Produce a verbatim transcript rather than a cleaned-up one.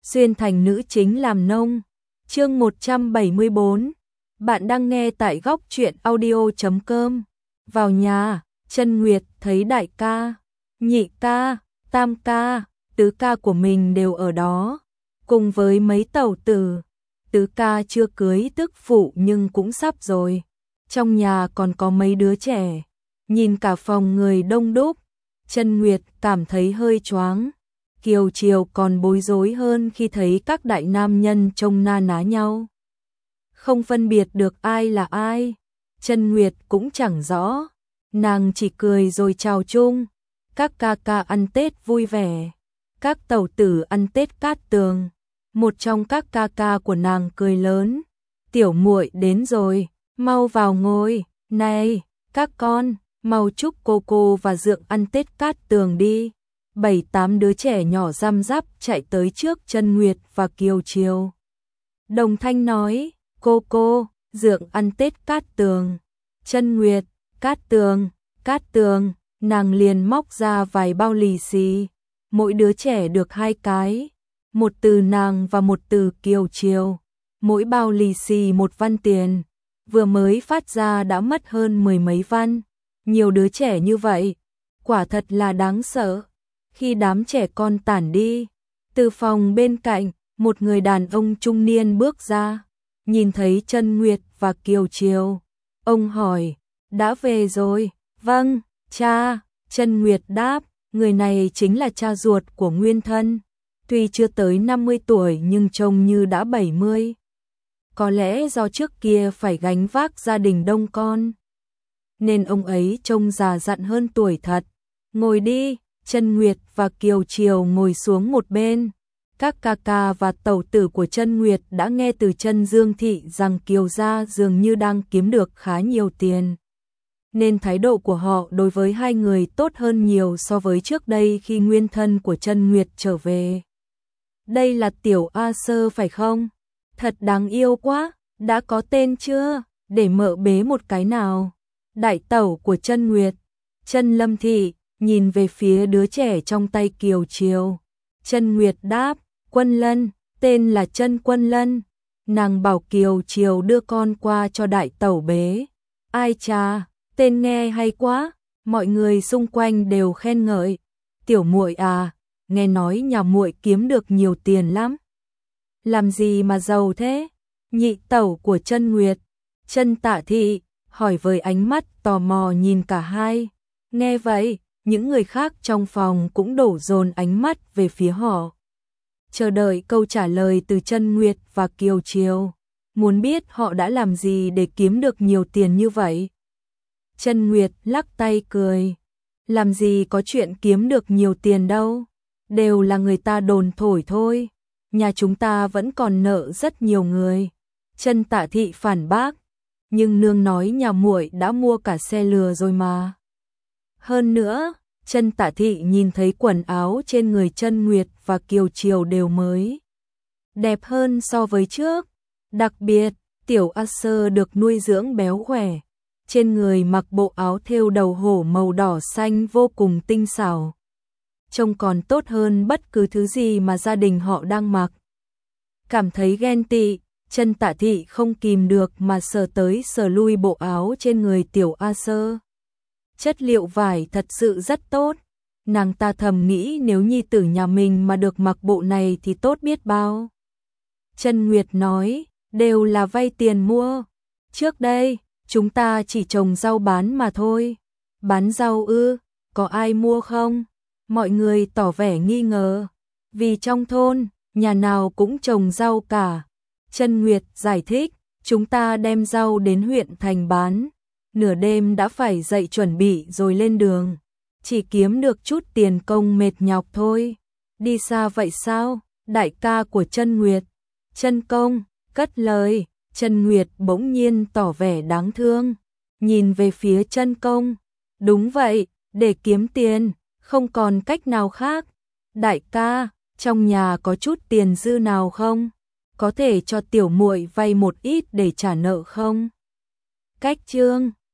xuyên thành nữ chính làm nông. Chương một trăm bảy mươi bốn. Bạn đang nghe tại góc truyện audio chấm com. Vào nhà, Chân Nguyệt thấy đại ca, nhị ca, tam ca, tứ ca của mình đều ở đó, cùng với mấy tẩu tử. Tứ ca chưa cưới tức phụ nhưng cũng sắp rồi. Trong nhà còn có mấy đứa trẻ. Nhìn cả phòng người đông đúc, Chân Nguyệt cảm thấy hơi choáng. Kiều Triều còn bối rối hơn khi thấy các đại nam nhân trông na ná nhau. Không phân biệt được ai là ai. Chân Nguyệt cũng chẳng rõ. Nàng chỉ cười rồi chào chung. Các ca ca ăn Tết vui vẻ. Các tẩu tử ăn Tết cát tường. Một trong các ca ca của nàng cười lớn. Tiểu muội đến rồi, mau vào ngồi. Này, các con, mau chúc cô cô và Dượng ăn Tết cát tường đi. Bảy tám đứa trẻ nhỏ răm rắp chạy tới trước Chân Nguyệt và Kiều Triều. Đồng thanh nói, cô cô, Dượng ăn Tết cát tường. Chân Nguyệt, cát tường, cát tường, nàng liền móc ra vài bao lì xì. Mỗi đứa trẻ được hai cái, một từ nàng và một từ Kiều Triều. Mỗi bao lì xì một văn tiền, vừa mới phát ra đã mất hơn mười mấy văn. Nhiều đứa trẻ như vậy, quả thật là đáng sợ. Khi đám trẻ con tản đi, từ phòng bên cạnh, một người đàn ông trung niên bước ra, nhìn thấy Chân Nguyệt và Kiều Triều. Ông hỏi, đã về rồi? Vâng, cha. Chân Nguyệt đáp, người này chính là cha ruột của Nguyên Thân. Tuy chưa tới năm mươi tuổi nhưng trông như đã bảy mươi. Có lẽ do trước kia phải gánh vác gia đình đông con, nên ông ấy trông già dặn hơn tuổi thật. Ngồi đi. Chân Nguyệt và Kiều Triều ngồi xuống một bên. Các ca ca và tẩu tử của Chân Nguyệt đã nghe từ Chân Dương Thị rằng Kiều gia dường như đang kiếm được khá nhiều tiền, nên thái độ của họ đối với hai người tốt hơn nhiều so với trước đây khi Nguyên Thân của Chân Nguyệt trở về. Đây là tiểu A Sơ phải không? Thật đáng yêu quá, đã có tên chưa? Để mợ bế một cái nào. Đại tẩu của Chân Nguyệt, Chân Lâm Thị, nhìn về phía đứa trẻ trong tay Kiều Triều. Chân Nguyệt đáp, Quân Lân, tên là Chân Quân Lân. Nàng bảo Kiều Triều đưa con qua cho đại tẩu bế. Ai chà, tên nghe hay quá, mọi người xung quanh đều khen ngợi. Tiểu muội à, nghe nói nhà muội kiếm được nhiều tiền lắm. Làm gì mà giàu thế? Nhị tẩu của Chân Nguyệt, Chân Tạ Thị, hỏi với ánh mắt tò mò nhìn cả hai. Nghe vậy, những người khác trong phòng cũng đổ dồn ánh mắt về phía họ, chờ đợi câu trả lời từ Chân Nguyệt và Kiều Triều, muốn biết họ đã làm gì để kiếm được nhiều tiền như vậy. Chân Nguyệt lắc tay cười, làm gì có chuyện kiếm được nhiều tiền đâu, đều là người ta đồn thổi thôi, nhà chúng ta vẫn còn nợ rất nhiều người. Chân Tạ Thị phản bác, nhưng nương nói nhà muội đã mua cả xe lừa rồi mà. Hơn nữa, Chân Tạ Thị nhìn thấy quần áo trên người Chân Nguyệt và Kiều Triều đều mới đẹp hơn so với trước. Đặc biệt, tiểu A Sơ được nuôi dưỡng béo khỏe, trên người mặc bộ áo thêu đầu hổ màu đỏ xanh vô cùng tinh xảo, trông còn tốt hơn bất cứ thứ gì mà gia đình họ đang mặc. Cảm thấy ghen tị, Chân Tạ Thị không kìm được mà sờ tới sờ lui bộ áo trên người tiểu A Sơ. Chất liệu vải thật sự rất tốt. Nàng ta thầm nghĩ nếu nhi tử nhà mình mà được mặc bộ này thì tốt biết bao. Chân Nguyệt nói, đều là vay tiền mua. Trước đây, chúng ta chỉ trồng rau bán mà thôi. Bán rau ư, có ai mua không? Mọi người tỏ vẻ nghi ngờ. Vì trong thôn, nhà nào cũng trồng rau cả. Chân Nguyệt giải thích, chúng ta đem rau đến huyện thành bán. Nửa đêm đã phải dậy chuẩn bị rồi lên đường, chỉ kiếm được chút tiền công mệt nhọc thôi. Đi xa vậy sao? Đại ca của Chân Nguyệt, Chân Công, cất lời. Chân Nguyệt bỗng nhiên tỏ vẻ đáng thương, nhìn về phía Chân Công. Đúng vậy, để kiếm tiền, không còn cách nào khác. Đại ca, trong nhà có chút tiền dư nào không? Có thể cho tiểu muội vay một ít để trả nợ không? Cách chương